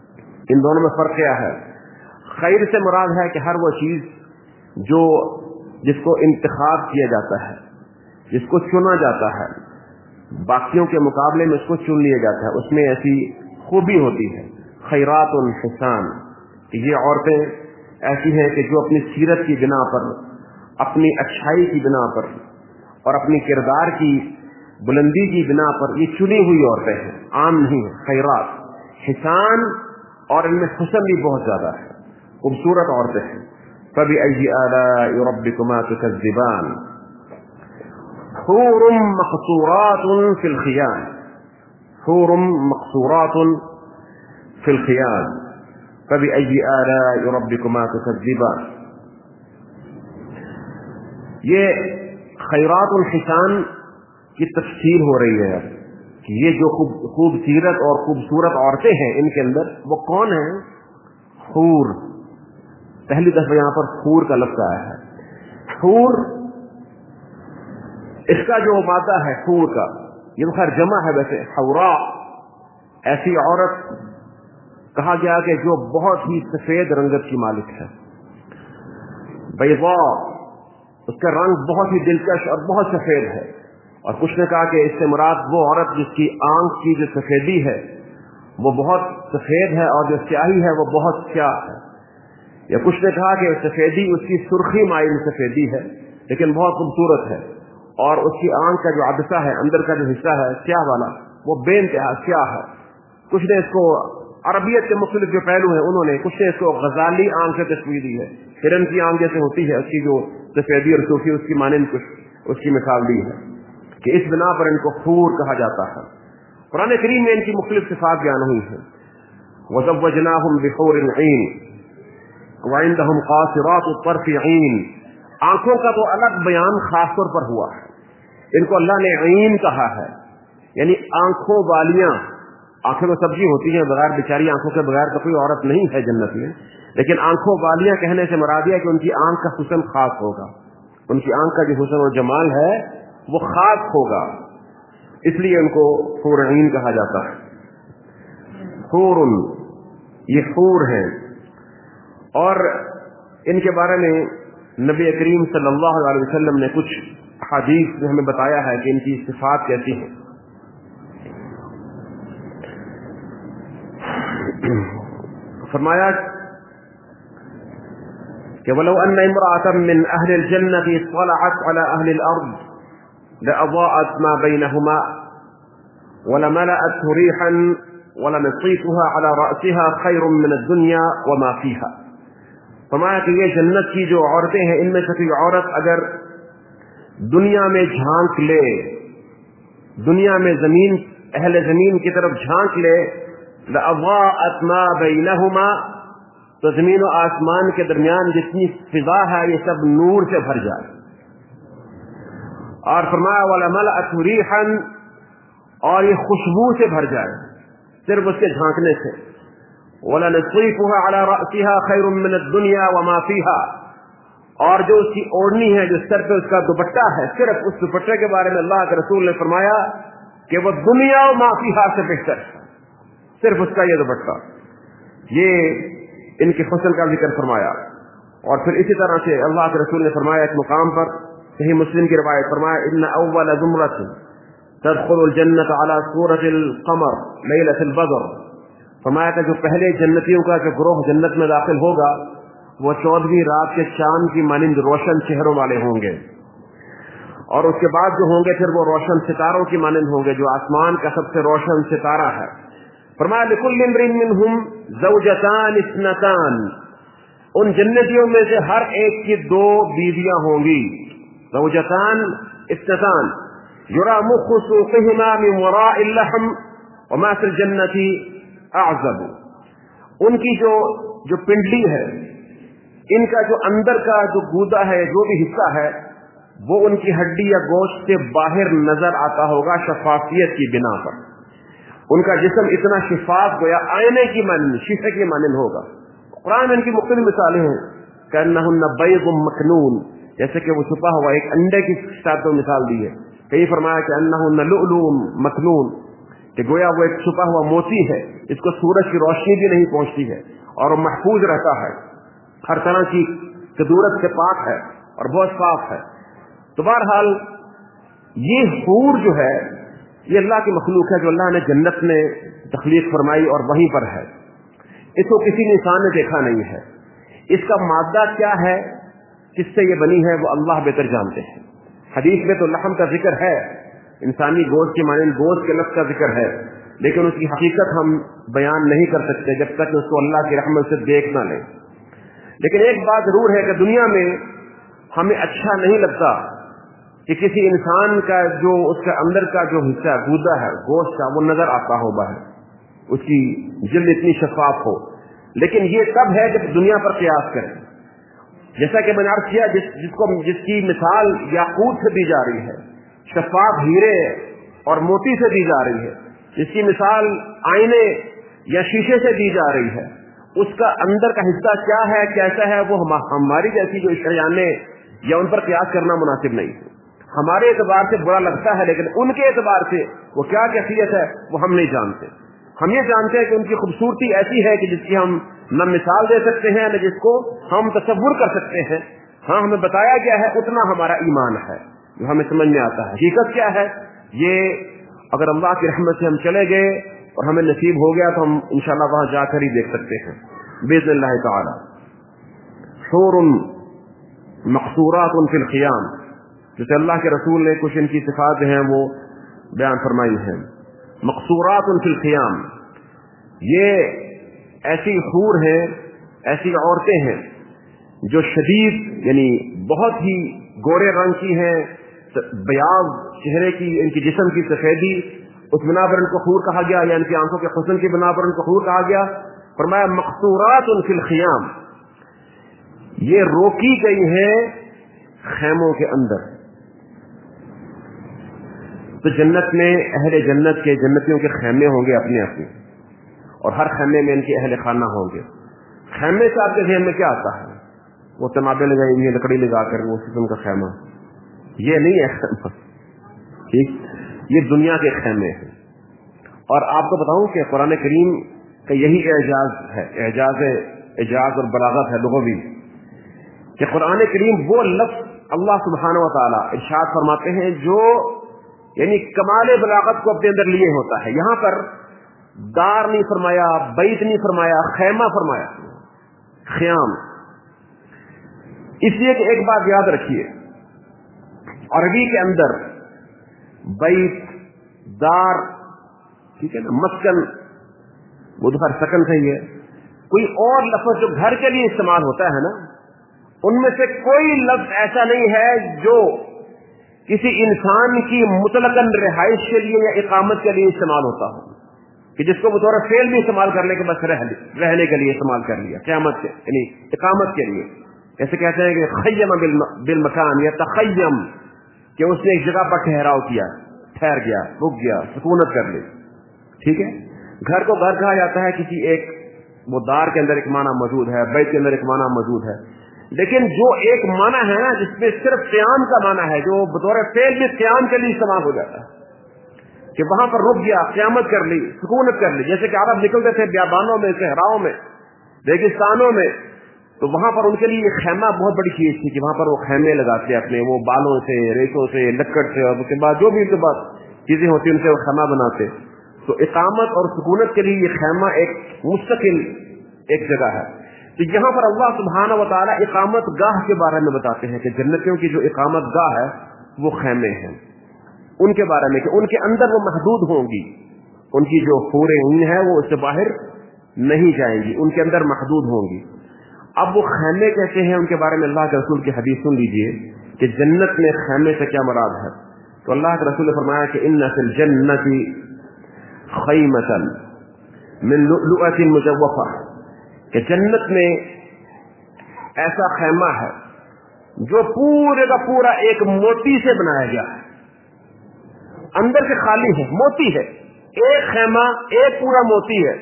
ان دونوں میں فرق کیا ہے؟ خیر سے مراد ہے کہ ہر وہ چیز جو جس کو انتخاب کیا جاتا ہے، جس کو چنا جاتا ہے، باقیوں کے مقابلے میں اس کو چن لیا جاتا ہے، اس میں ایسی خوبی ہوتی ہے خیرات الحسان کہ یہ عورتیں ایسی ہیں کہ جو اپنی سیرت کی بنا پر، اپنی اچھائی کی بنا پر اور اپنی کردار کی بلندی کی بنا پر یہ چنی ہوئی عورتیں ہیں، عام نہیں ہیں، خیرات حسان، اور ان میں حسن بھی بہت زیادہ ہے، خوبصورت عورتیں ہیں۔ فبأي آلاء ربكما تكذبان حور مقصورات في الخيام حور مقصورات في الخيام فبأي آلاء ربكما تكذبان۔ یہ خیرات الحسان کی تفصیل ہو رہی ہے کہ یہ جو خوب خوبصورت اور خوبصورت عورتیں ہیں ان کے اندر وہ کون ہیں؟ حور، پہلی دفعہ یہاں پر حور کا لفظ آیا ہے۔ حور اس کا جو مادہ ہے حور کا، یہ خیر جمع ہے ویسے، حورا ایسی عورت کہا گیا کہ جو بہت ہی سفید رنگت کی مالک ہے، بیضاء اس کا رنگ بہت ہی دلکش اور بہت سفید ہے، اور کچھ نے کہا کہ اس سے مراد وہ عورت جس کی آنکھ کی جو سفیدی ہے وہ بہت سفید ہے اور جو سیاہی ہے وہ بہت سیاہ ہے، یا کچھ نے کہا کہ سفیدی اس کی سرخی مائل سفیدی ہے لیکن بہت خوبصورت ہے، اور اس کی آنکھ کا جو عدسہ ہے، اندر کا جو حصہ ہے سیاہ والا، وہ بے انتہا سیاہ ہے۔ کچھ نے اس کو عربیت کے مختلف جو پہلو ہیں انہوں نے، کچھ نے اس کو غزالی آنکھ سے تشبیہ دی ہے، ہرن کی آنکھ جیسے ہوتی ہے اس کی جو سفیدی اور سرخی، اس کی مانند کچھ اس کی مثال دی ہے کہ اس بنا پر ان کو حور کہا جاتا ہے۔ قرآن کریم میں ان کی مختلف صفات بیان ہوئی ہیں۔ وَزَوَّجْنَاهُمْ بِحُورٍ عِينٍ وَعِندَهُمْ قَاصِرَاتُ الطَّرْفِ عِينٌ، آنکھوں کا تو الگ بیان خاص طور پر ہوا ہے، ان کو اللہ نے عین کہا ہے، یعنی آنکھوں والیاں۔ آنکھیں تو سبزی ہوتی ہیں، بغیر بیچاری آنکھوں کے بغیر تو کوئی عورت نہیں ہے جنت میں، لیکن آنکھوں والیاں کہنے سے مراد ہے کہ ان کی آنکھ کا حسن خاص ہوگا، ان کی آنکھ کا جو حسن اور جمال ہے وہ خاص ہوگا، اس لیے ان کو حور عین کہا جاتا ہے۔ حور، یہ حور ہیں، اور ان کے بارے میں نبی کریم صلی اللہ علیہ وسلم نے کچھ حدیث میں ہمیں بتایا ہے کہ ان کی صفات کیسی ہیں۔ فرمایا کہ وَلَوْ أَنَّ امْرَأَةً مِّنْ أَهْلِ الْجَنَّةِ اطَّلَعَتْ عَلَى أَهْلِ الْأَرْضِ لَأَضَاءَتْ مَا بَيْنَهُمَا وَلَمَلَأَتْهُ رِيحًا وَلَنَصِيفُهَا عَلَى رَأْسِهَا خَيْرٌ مِّنَ الدُّنْيَا وَمَا فِيهَا۔ فرمایا کہ یہ جنت کی جو عورتیں ہیں ان میں سے کوئی عورت اگر دنیا میں جھانک لے، دنیا میں زمین اہل زمین کی طرف جھانک لے، لَأَضَاءَتْ مَا بَيْنَهُمَا، تو زمین و آسمان کے درمیان جتنی فضا ہے یہ سب نور سے بھر جائے، اور فرمایا وَلَمَلَأَتْهُ رِيحًا، اور یہ خوشبو سے بھر جائے صرف اس کے جھانکنے سے، وَلَنَصِيفُهَا عَلَى رَأْسِهَا خَيْرٌ مِّنَ الدُّنْيَا وَمَا فِيهَا، اور جو اس کی اوڑھنی ہے، جو سر پہ اس کا دوپٹہ ہے، صرف اس دوپٹے کے بارے میں اللہ کے رسول نے فرمایا کہ وہ دنیا و ما فیہا سے بہتر ہے، صرف اس کا یہ دوپٹہ۔ یہ ان کے حسن کا ذکر فرمایا، اور پھر اسی طرح سے اللہ کے رسول نے فرمایا ایک مقام پر، صحیح مسلم کی روایت، فرمایا ان اول زمرۃ تدخل الجنة على صورة القمر ليلة البدر، فرمایا کہ جو پہلے جنتیوں کا جو گروہ جنت میں داخل ہوگا وہ چودہویں رات کے چاند کی مانند روشن چہروں والے ہوں گے، اور اس کے بعد جو ہوں گے پھر وہ روشن ستاروں کی مانند ہوں گے، جو آسمان کا سب سے روشن ستارہ ہے۔ فرمایا لِكُلِّ امْرِئٍ مِّنْهُمْ زَوْجَتَانِ اثْنَتَانِ، ان جنتیوں میں سے ہر ایک کی دو بیویاں ہوں گی، زوجتان اثنتان، یرا مخ سوقهما من وراء اللحم وما في الجنة اعزب، ان کی جو جو پنڈلی ہے، ان کا جو اندر کا جو گودا ہے، جو بھی حصہ ہے، وہ ان کی ہڈی یا گوشت سے باہر نظر آتا ہوگا شفافیت کی بنا پر، ان کا جسم اتنا شفاف گویا آئینے کی مانند، شیشے کی مانند ہوگا۔ قرآن میں ان کی مختلف مثالیں ہیں، کأنہن بیض مکنون، جیسے کہ وہ چھپا ہوا ایک انڈے کی ساتھ مثال دی ہے، کئی فرمایا کہ انہن لؤلؤ مکنون، کہ گویا وہ ایک چھپا ہوا موتی ہے، اس کو سورج کی روشنی بھی نہیں پہنچتی ہے اور وہ محفوظ رہتا ہے، ہر طرح کی کدورت سے پاک ہے، اور بہت صاف ہے. تو بہرحال یہ حور جو ہے یہ اللہ کی مخلوق ہے جو اللہ نے جنت میں تخلیق فرمائی اور وہیں پر ہے. اس کو کسی انسان نے دیکھا نہیں ہے. اس کا مادہ کیا ہے, کس سے یہ بنی ہے, وہ اللہ بہتر جانتے ہیں. حدیث میں تو لحم کا ذکر ہے, انسانی گوشت کے مانند گوشت کے لفظ کا ذکر ہے, لیکن اس کی حقیقت ہم بیان نہیں کر سکتے جب تک اس کو اللہ کی رحمت سے دیکھ نہ لیں. لیکن ایک بات ضرور ہے کہ دنیا میں ہمیں اچھا نہیں لگتا کہ کسی انسان کا جو اس کے اندر کا جو حصہ گودا ہے گوشت کا وہ نظر آتا ہو باہر, اس کی جلد اتنی شفاف ہو. لیکن یہ تب ہے جب دنیا پر قیاس کریں. جیسا کہ میں نے عرض کیا جس جس کو جس کی مثال یاقوت سے دی جا رہی ہے, شفاف ہیرے اور موتی سے دی جا رہی ہے, جس کی مثال آئینے یا شیشے سے دی جا رہی ہے, اس کا اندر کا حصہ کیا ہے کیسا ہے وہ ہماری جیسی جو شریانے یا ان پر قیاس کرنا مناسب نہیں ہے. ہمارے اعتبار سے برا لگتا ہے لیکن ان کے اعتبار سے وہ کیا کیفیت ہے وہ ہم نہیں جانتے. ہم یہ جانتے ہیں کہ ان کی خوبصورتی ایسی ہے کہ جس کی ہم نہ مثال دے سکتے ہیں نہ جس کو ہم تصور کر سکتے ہیں. ہاں ہمیں بتایا گیا ہے اتنا ہمارا ایمان ہے جو ہمیں سمجھ میں آتا ہے. حقیقت کیا ہے یہ اگر اللہ کی رحمت سے ہم چلے گئے اور ہمیں نصیب ہو گیا تو ہم انشاءاللہ وہاں جا کر ہی دیکھ سکتے ہیں باذن اللہ تعالی. حور مقصورات فی الخیام, جیسے اللہ کے رسول نے کچھ ان کی صفات ہیں وہ بیان فرمائی ہیں. مقصورات فی الخیام, یہ ایسی حور ہیں, ایسی عورتیں ہیں جو شدید یعنی بہت ہی گورے رنگ کی ہیں, بیاض چہرے کی, ان کی جسم کی سفیدی, اس بنا پر ان کو حور کہا گیا, یا ان کی آنکھوں کے حسن کی بنا پر ان کو حور کہا گیا. فرمایا مقصورات فی الخیام, یہ روکی گئی ہیں خیموں کے اندر. تو جنت میں اہل جنت کے جنتیوں کے خیمے ہوں گے اپنے اپنے, اور ہر خیمے میں ان کے اہل خانہ ہوں گے. خیمے سے آپ کے ذہن میں کیا آتا ہے؟ وہ تمابے لگائی ہوئی لکڑی لگا کر وہ قسم کا خیمہ, یہ نہیں ہے خیمہ. ٹھیک, یہ دنیا کے خیمے ہیں. اور آپ کو بتاؤں کہ قرآن کریم کا یہی اعجاز ہے, اعجاز اعجاز اور بلاغت ہے لغوی, کہ قرآن کریم وہ لفظ اللہ سبحانہ و تعالی ارشاد فرماتے ہیں جو یعنی کمال بلاغت کو اپنے اندر لیے ہوتا ہے. یہاں پر دار نہیں فرمایا, بیت نہیں فرمایا, خیمہ فرمایا, خیام. اس لیے کہ ایک بات یاد رکھیے, عربی کے اندر بیت, دار, ٹھیک ہے نا, مسکن, وہ تو ہر سکن سے ہی ہے. کوئی اور لفظ جو گھر کے لیے استعمال ہوتا ہے نا, ان میں سے کوئی لفظ ایسا نہیں ہے جو کسی انسان کی مطلقاً رہائش کے لیے یا اقامت کے لیے استعمال ہوتا ہو, کہ جس کو بطور فعل بھی استعمال کر لے کے بس رہ رہنے کے لیے استعمال کر لیا, قیامت کے یعنی اقامت کے لیے. ایسے کہتے ہیں کہ خیم بالمکان یا تخیم, کہ اس نے ایک جگہ پر ٹھہراؤ کیا, ٹھہر گیا, رک گیا, سکونت کر لی. ٹھیک ہے, گھر کو گھر کہا جاتا ہے کسی ایک, وہ دار کے اندر ایک معنی موجود ہے, بیت کے اندر ایک معنی موجود ہے. لیکن جو ایک معنی ہے نا جس میں صرف قیام کا معنی ہے, جو بطور فعل بھی قیام کے لیے استعمال ہو جاتا ہے, کہ وہاں پر رک گیا, قیامت کر لی, سکونت کر لی. جیسے کہ عرب نکلتے تھے بیابانوں میں, صحراؤں میں, ریگستانوں میں, تو وہاں پر ان کے لیے خیمہ بہت بڑی چیز تھی کہ وہاں پر وہ خیمے لگاتے اپنے, وہ بالوں سے, ریشوں سے, لکڑ سے, اور اس کے بعد جو بھی ان کے بعد چیزیں ہوتی ان سے وہ خیمہ بناتے. تو اقامت اور سکونت کے لیے یہ خیمہ ایک مستقل ایک جگہ ہے. تو یہاں پر اللہ سبحانہ و تعالیٰ اقامت گاہ کے بارے میں بتاتے ہیں کہ جنتیوں کی جو اقامت گاہ ہے وہ خیمے ہیں. ان کے بارے میں کہ ان کے اندر وہ محدود ہوں گی, ان کی جو حوریں ہیں وہ اس سے باہر نہیں جائیں گی, ان کے اندر محدود ہوں گی. اب وہ خیمے کہتے ہیں, ان کے بارے میں اللہ کے رسول کی حدیث سن لیجئے کہ جنت میں خیمے سے کیا مراد ہے. تو اللہ کے رسول نے فرمایا کہ ان فی الجنت خیمۃ من لؤلؤۃ مجوفہ, کہ جنت میں ایسا خیمہ ہے جو پورے کا پورا ایک موتی سے بنایا گیا ہے, اندر سے خالی ہے, موتی ہے, ایک خیمہ ایک پورا موتی ہے,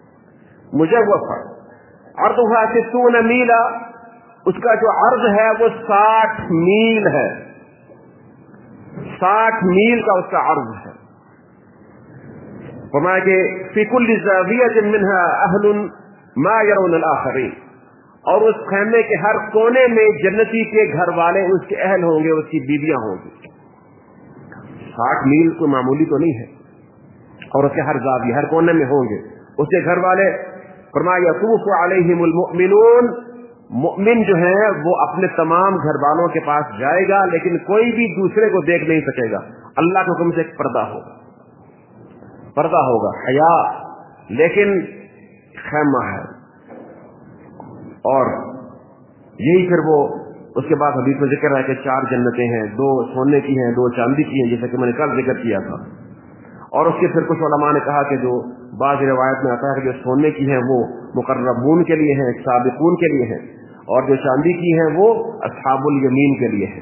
مجوفہ. عرضھا ستون میلا, اس کا جو عرض ہے وہ ساٹھ میل ہے, ساٹھ میل کا اس کا عرض ہے. فرمایا کہ فی کل زاویۃ منها اہل ما يرون الاخرین, اور اس خیمے کے ہر کونے میں جنتی کے گھر والے اس کے اہل ہوں گے, اس کی بیویاں ہوں گی. ساٹھ میل کوئی معمولی تو نہیں ہے, اور اس کے ہر زاویے ہر کونے میں ہوں گے اس کے گھر والے. فرمایا یطوف علیہم المؤمنون, مؤمن جو ہے وہ اپنے تمام گھر والوں کے پاس جائے گا, لیکن کوئی بھی دوسرے کو دیکھ نہیں سکے گا. اللہ کے حکم سے ایک پردہ ہوگا, پردہ ہوگا, حیا, لیکن خیمہ ہے. اور یہی پھر وہ اس کے بعد حدیث میں ذکر ہے کہ چار جنتیں ہیں, دو سونے کی ہیں, دو چاندی کی ہیں, جیسا کہ میں نے کل ذکر کیا تھا. اور اس کے پھر کچھ علماء نے کہا کہ جو بعض روایت میں آتا ہے کہ جو سونے کی ہیں وہ مقربون کے لیے ہیں, سابقون کے لیے ہیں, اور جو چاندی کی ہیں وہ اصحاب الیمین کے لیے ہیں.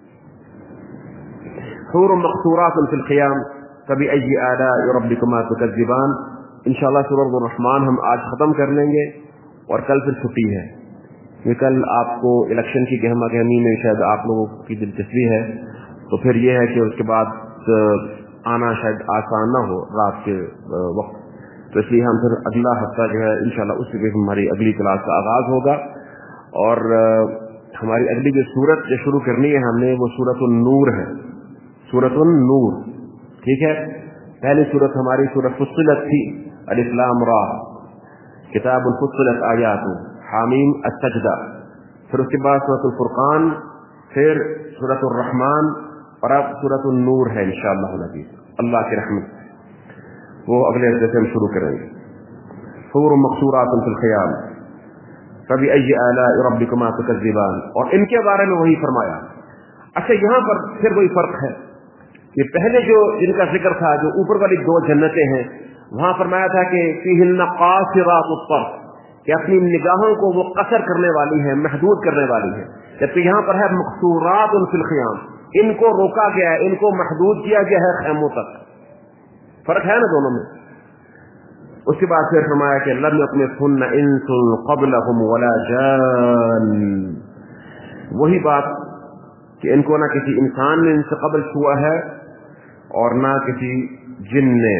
حور مقصورات فی الخیام فبأی آلاء ربکما تکذبان. انشاءاللہ سورۃ الرحمن ہم آج ختم کر لیں گے, اور کل پھر چھٹی ہے. یہ کل آپ کو الیکشن کی گہما گہمی میں شاید آپ لوگوں کی دلچسپی ہے, تو پھر یہ ہے کہ اس کے بعد آنا شاید آسان نہ ہو رات کے وقت, تو اس لیے ہم پھر اگلا ہفتہ جو ہے انشاءاللہ اس سے ہماری اگلی کلاس کا آغاز ہوگا. اور ہماری اگلی جو سورت جو شروع کرنی ہے ہم نے وہ سورۃ النور ہے, سورۃ النور. ٹھیک ہے, پہلی سورت ہماری سورۃ فصلت تھی, الف لام را, کتاب فصلت آیات, حامیم السجدہ. پھر اس کے بعد سورۃ الفرقان, پھر سورۃ الرحمن, اور اب سورۃ النور ہے انشاءاللہ العزیز. اللہ کی رحمت وہ اگلے ہفتے سے ہم شروع کریں گے. حور مقصورات فی الخیام فبأی آلاء ربکما تکذبان. اور ان کے بارے میں وہی فرمایا. اچھا, یہاں پر پھر وہی فرق ہے کہ پہلے جو جن کا ذکر تھا, جو اوپر والی دو جنتیں ہیں, وہاں فرمایا تھا کہ فیہن قاصرات الطرف, کہ اپنی نگاہوں کو وہ قصر کرنے والی ہیں, محدود کرنے والی ہیں. جبکہ یہاں پر ہے مقصورات فی الخیام, ان کو روکا گیا ہے, ان کو محدود کیا گیا ہے خیموں تک. فرق ہے نا دونوں میں. اس کے بعد پھر فرمایا کہ لم یطمثہن انس قبلہم ولا جان. وہی بات کہ ان کو نہ کسی انسان نے ان سے قبل چھوا ہے اور نہ کسی جن نے.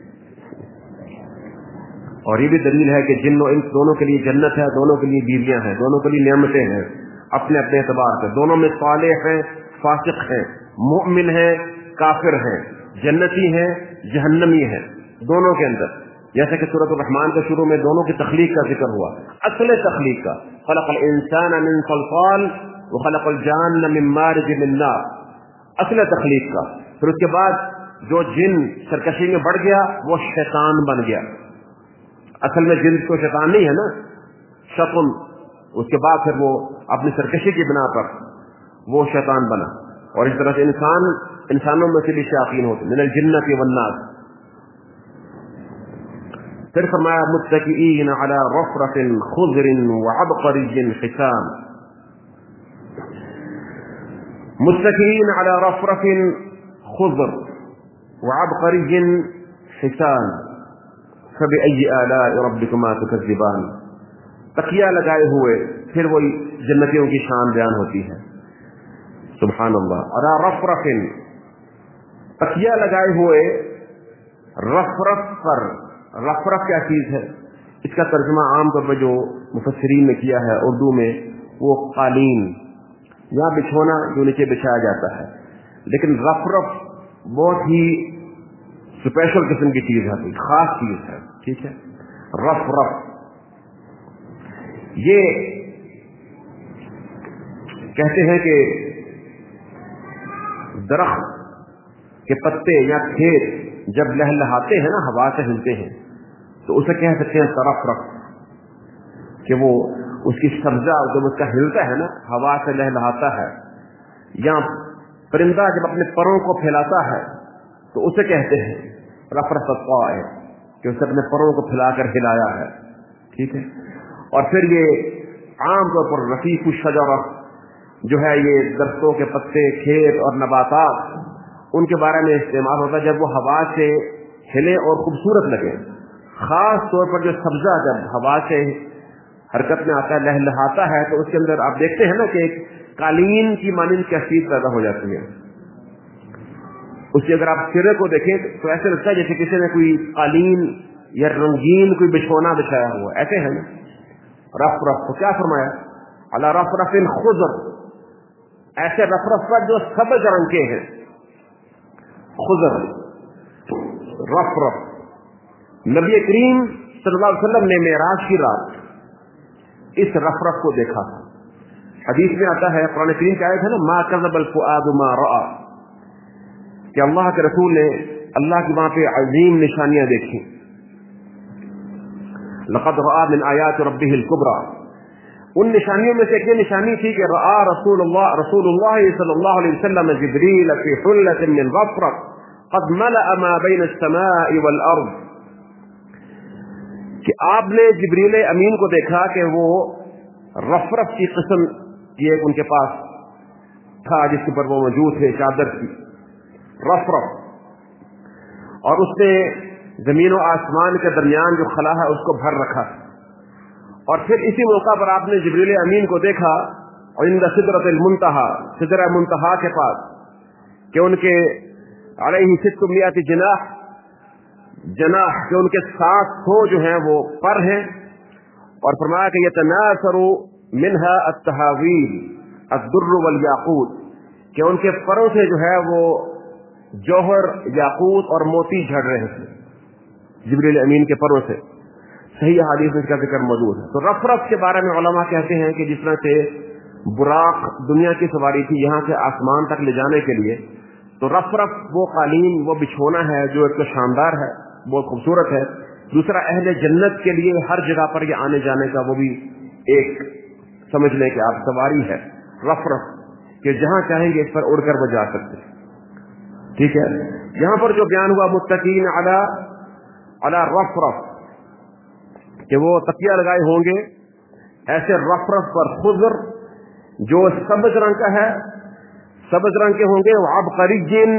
اور یہ بھی دلیل ہے کہ جن و انس دونوں کے لیے جنت ہے, دونوں کے لیے بیویاں ہیں, دونوں کے لیے نعمتیں ہیں اپنے اپنے اعتبار سے. دونوں میں صالح ہیں, فاسق ہیں, مؤمن ہیں, کافر ہیں, جنتی ہیں, جہنمی ہیں, دونوں کے اندر. جیسا کہ سورۃ الرحمن کے شروع میں دونوں کی تخلیق کا ذکر ہوا, اصل تخلیق کا, خلق الانسان من صلصال وخلق الجان من مارج من نار, اصل تخلیق کا. پھر اس کے بعد جو جن سرکشی میں بڑھ گیا وہ شیطان بن گیا. اصل میں جن کو شیطان نہیں ہے نا, شیطان. اس کے بعد پھر وہ اپنی سرکشی کی بنا پر وہ شیطان بنا. اور اس طرح سے انسان انسانوں میں سے بھی شیاطین ہوتے, من الجنۃ والناس. پھر فرمایا متکئین علی رفرف خضر وعبقری حسان. متکئین علی رفرف خضر وعبقری حسان فبأی آلاء ربکما تکذبان. تکیہ لگائے ہوئے, پھر وہی جنتیوں کی شان بیان ہوتی ہے. سبحان اللہ. علی رفرف, تکیہ لگائے ہوئے رفرف پر. رفرف کیا چیز ہے؟ اس کا ترجمہ عام طور پر جو مفسرین نے کیا ہے اردو میں وہ قالین یا بچھونا جو نیچے بچھایا جاتا ہے. لیکن رفرف بہت ہی اسپیشل قسم کی چیز ہے, کوئی خاص چیز ہے. ٹھیک ہے, رفرف یہ کہتے ہیں کہ درخت کے پتے یا کھیت جب لہلہاتے ہیں نا, ہوا سے ہلتے ہیں, تو اسے کہہ سکتے ہیں ترفرف, کہ وہ اس کی سبزہ جب اس کا ہلتا ہے نا, ہوا سے لہلہاتا ہے. یا پرندہ جب اپنے پروں کو پھیلاتا ہے تو اسے کہتے ہیں رفرف الطائر, کہ اس نے اپنے پروں کو پھیلا کر ہلایا ہے. ٹھیک ہے. اور پھر یہ عام طور پر رفیق الشجرہ جو ہے, یہ درختوں کے پتے, کھیت اور نباتات, ان کے بارے میں استعمال ہوتا ہے جب وہ ہوا سے ہلے اور خوبصورت لگے. خاص طور پر جو سبزہ جب ہوا سے حرکت میں آتا ہے, لہلہاتا ہے, تو اس کے اندر آپ دیکھتے ہیں نا کہ ایک قالین کی مانند کیفیت پیدا ہو جاتی ہے. اس کے اگر آپ سرے کو دیکھیں تو ایسے لگتا ہے جیسے کسی نے کوئی قالین یا رنگین کوئی بچھونا بچھایا ہوا, ایسے ہے نا. रफ रफ तो क्या फरमाया, अला रफ रफिन खुजर, ऐसे रफ रफ पर जो सबज रंग के हैं, खुजर रफ रफ। नबी करीम सल्लल्लाहु अलैहि वसल्लम ने मेराज की रात इस रफ रफ को देखा था। हदीस में आता है, कुरान करीम की आयत है ना, मा कज़बल फुआदु मा रआ, कि अल्लाह के रसूल ने अल्लाह की वहां पे अजीम निशानियां देखी। लक़द रआ मिन आयात रब्बिहिल कुबरा, उन निशानियों में से एक निशानी थी कि रआ रसूलुल्लाह रसूलुल्लाह सल्लल्लाहु अलैहि वसल्लम जिब्रील फी हुल्लतिन मिन रफ़रफ़ क़द मलअ मा बैन अस्समाइ वल अर्ज़, कि आपने जिब्रील अमीन को देखा कि वो रफ़रफ़ की किस्म की एक उनके पास था जिसके ऊपर वो मौजूद थे, चादर की रफ़रफ़, और उसने जमीन और आसमान के दरमियान जो खला है उसको भर रखा। और फिर इसी मौका पर आपने जिब्रील अमीन को देखा और इंद सिदरतुल मुंतहा, सिदरा मुंतहा के पास, कि उनके अलैहि सित्तु मियाति जनाह, जनाह के उनके सात सौ जो हैं वो पर हैं, और फरमाया कि यतनासरु मिनहा अत्तहावील अद्दुर्र वल याकूत, कि उनके परों से जो है वो जौहर, याकूत और मोती झड़ रहे थे, जिब्रील अमीन के परों से। सही हदीस में इसका जिक्र मौजूद है। तो रफ रफ के बारे में उलमा कहते हैं कि जिस तरह से बुराक दुनिया की सवारी थी यहाँ से आसमान तक ले जाने के लिए, तो रफ रफ वो कालीन, वो बिछोना है जो एक तो शानदार है, बहुत खूबसूरत है। दूसरा, अहले जन्नत के लिए हर जगह पर ये आने जाने का वो भी एक समझ लें कि आप सवारी है रफ रफ, कि जहां चाहेंगे इस पर उड़कर वो जा सकते। ठीक है, यहां पर जो बयान हुआ मुत्तकीन अला अला रफ रफ, कि वो तकिया लगाए होंगे ऐसे रफ रफ पर, खुजर जो सबज रंग का है, सबज रंग के होंगे, वो अबकरीजिन,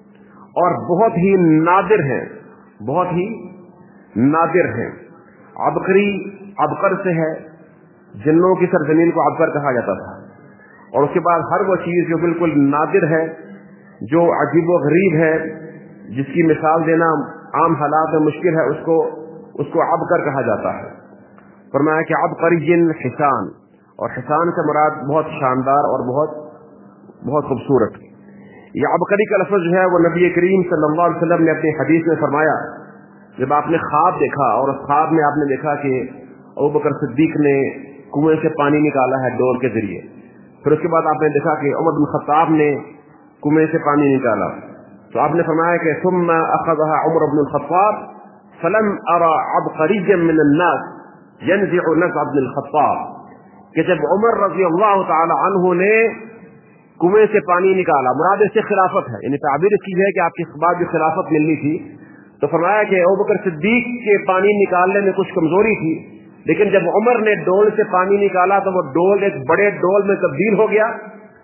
और बहुत ही नादिर हैं, बहुत ही नादिर हैं। अबकरी अबकर से है, जिन्नों की सरजमीन को अबकर कहा जाता था। और उसके बाद हर वो चीज जो बिल्कुल नादिर है, जो अजीब व गरीब है, जिसकी मिसाल देना आम हालात में मुश्किल है, उसको उसको अबकर कहा जाता है। फरमाया कि अबकरीजिन हिसान, और हिसान से मुराद बहुत शानदार और बहुत बहुत खूबसूरत। ये अबकरी का लफ्ज़ जो है वो नबी करीम सल्लल्लाहु अलैहि वसल्लम ने अपनी हदीस में फरमाया, जब आपने ख्वाब देखा और उस ख्वाब में आपने देखा कि अबू बकर सिद्दीक ने कुएं से पानी निकाला है डोर के जरिए, फिर उसके बाद आपने देखा कि उमर बिन खत्ताब ने कुएं से पानी निकाला, तो आपने फरमाया कि सुम्मा अखज़हा उमर बिन खत्ताब फलम अरा अबकरीजन मिन अन्नास यनज़िउ नज़अ बिन खत्ताब, कि जब उमर रज़ी अल्लाह तआला अन्हु ने कुएं से पानी निकाला, मुराद इससे खिलाफत है, यानी ताबीर इसकी है कि आपकी बाद जो खिलाफत मिलनी थी, तो फरमाया कि अबू बकर सिद्दीक के पानी निकालने में कुछ कमजोरी थी, लेकिन जब उमर ने डोल से पानी निकाला तो वो डोल एक बड़े डोल में तब्दील हो गया।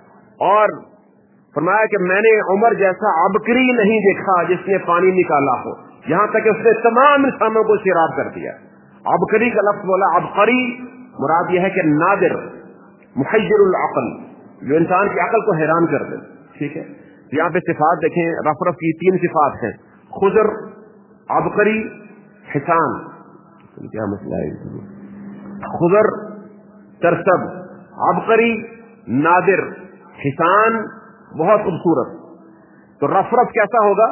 और फरमाया कि मैंने उमर जैसा अबकरी नहीं देखा जिसने पानी निकाला हो, यहां तक कि उसने तमाम इंसानों को सिराब कर दिया। अबकरी का लफ्ज बोला, अबकरी मुराद यह है कि नादिर, मुहय्यरुल अक़ल, जो इंसान की अकल को हैरान कर दे। ठीक है, यहाँ पे सिफात देखें, रफ रफ की तीन सिफात हैं, खुजर, अबकरी, हिसान। क्या मसला है? खुजर तरसब, अबकरी नादिर, हिसान बहुत खूबसूरत। तो रफ रफ कैसा होगा?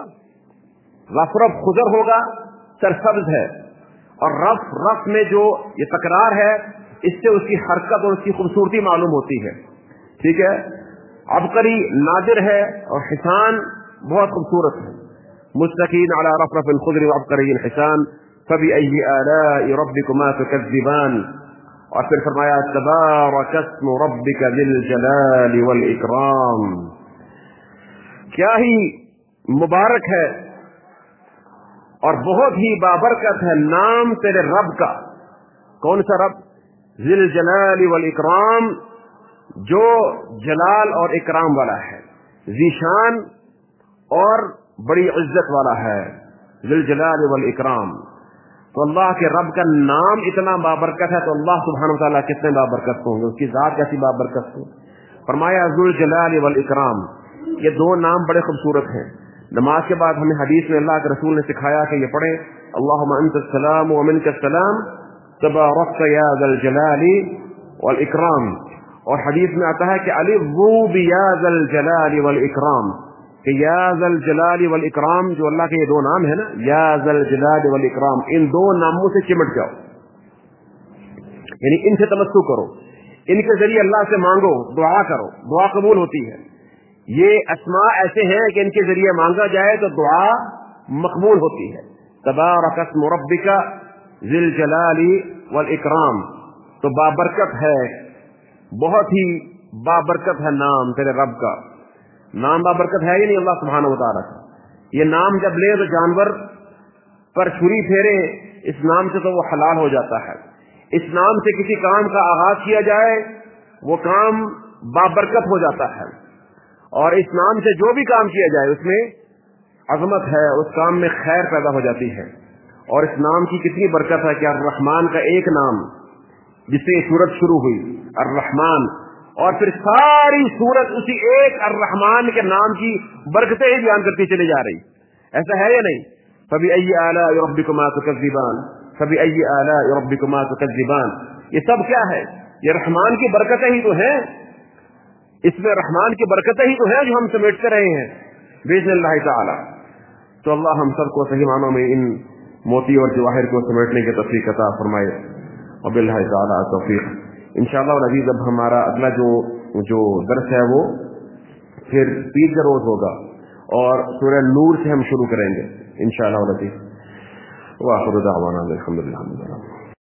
रफ रफ खुजर होगा, तरसब्ज है, और रफ रफ में जो ये तकरार है इससे उसकी हरकत और उसकी खूबसूरती मालूम होती है। ठीक है, अबकरी नादिर है और हिसान बहुत खूबसूरत है। मुस्तकीन अला रफ़रफ़िल खुदरी व अबकरिल हिसान फबिअय्यि आलाइ रब्बिकुमा तुकज़्ज़िबान। और फिर फरमाया तबारकस्मु रब्बिका ज़िल जलाली वल इकराम, क्या ही मुबारक है और बहुत ही बाबरकत है नाम तेरे रब का। कौन सा रब? ज़िल जलाली वल इकराम, जो जलाल और इकराम वाला है, ज़ीशान और बड़ी इज्जत वाला है, ज़िल जलाल वल इकराम। तो अल्लाह के रब का नाम इतना बाबरकत है, तो अल्लाह सुब्हानहु व तआला कितने बाबरकत होंगे, उसकी जात कैसी बाबरकत हो। फरमाया ज़ुल जलाल वल इकराम, ये दो नाम बड़े खूबसूरत हैं। नमाज के बाद हमें हदीस में अल्लाह के रसूल ने सिखाया कि ये पढ़े, अल्लाहुम्मा अंतस सलाम व मिनकस सलाम तबारकत या ज़ल जलाली वल इकराम। और हदीस में आता है कि अलिज़्ज़ू बिया ज़ल जलाली वल इकराम, कि या ज़ल जलाली वल इकराम, जो अल्लाह के ये दो नाम है ना, या ज़ल जलाली वल इकराम, इन दो नामों से चिमट जाओ, यानी इनसे तमस्सु करो, इनके जरिए अल्लाह से मांगो, दुआ करो, दुआ कबूल होती है। ये अस्मा ऐसे हैं कि इनके जरिए मांगा जाए तो दुआ मकबूल होती है। तबारक अस्मु रब्बिका ज़िल जलाली वल इकराम, तो बाबरकत है, बहुत ही बाबरकत है नाम तेरे रब का। नाम बाबरकत है ही नहीं अल्लाह सुब्हानहु व तआला का। ये नाम जब ले तो जानवर पर छुरी फेरे इस नाम से तो वो हलाल हो जाता है। इस नाम से किसी काम का आगाज किया जाए वो काम बाबरकत हो जाता है, और इस नाम से जो भी काम किया जाए उसमें अजमत है, उस काम में खैर पैदा हो जाती है। और इस नाम की कितनी बरकत है कि अर्रहमान का एक नाम जिससे सूरत शुरू हुई अर्रहमान, और फिर सारी सूरत उसी एक अर्रहमान के नाम की बरकतें ही बयान करती चली जा रही। ऐसा है या नहीं? फबी अय्यि आलाइ रब्बिकुमा तुकज़्ज़िबान, फबी अय्यि आलाइ रब्बिकुमा तुकज़्ज़िबान। ये सब क्या है? ये रहमान की बरकतें ही तो हैं, इसमें रहमान की बरकतें ही तो हैं जो हम समेटते रहे हैं बिइज़्निल्लाह ताला। तो अल्लाह हम सबको सही मानों में इन मोती और जवाहिर को समेटने की तौफीक अता फरमाए। वबिल्लाहि ताला तौफीक। इंशाअल्लाह वल अज़ीज़ अब हमारा अगला जो जो दर्स है वो फिर पीर का रोज होगा और सूरह नूर से हम शुरू करेंगे इंशाअल्लाह वल अज़ीज़। व आखिरु दावाना अल्हम्दुलिल्लाह।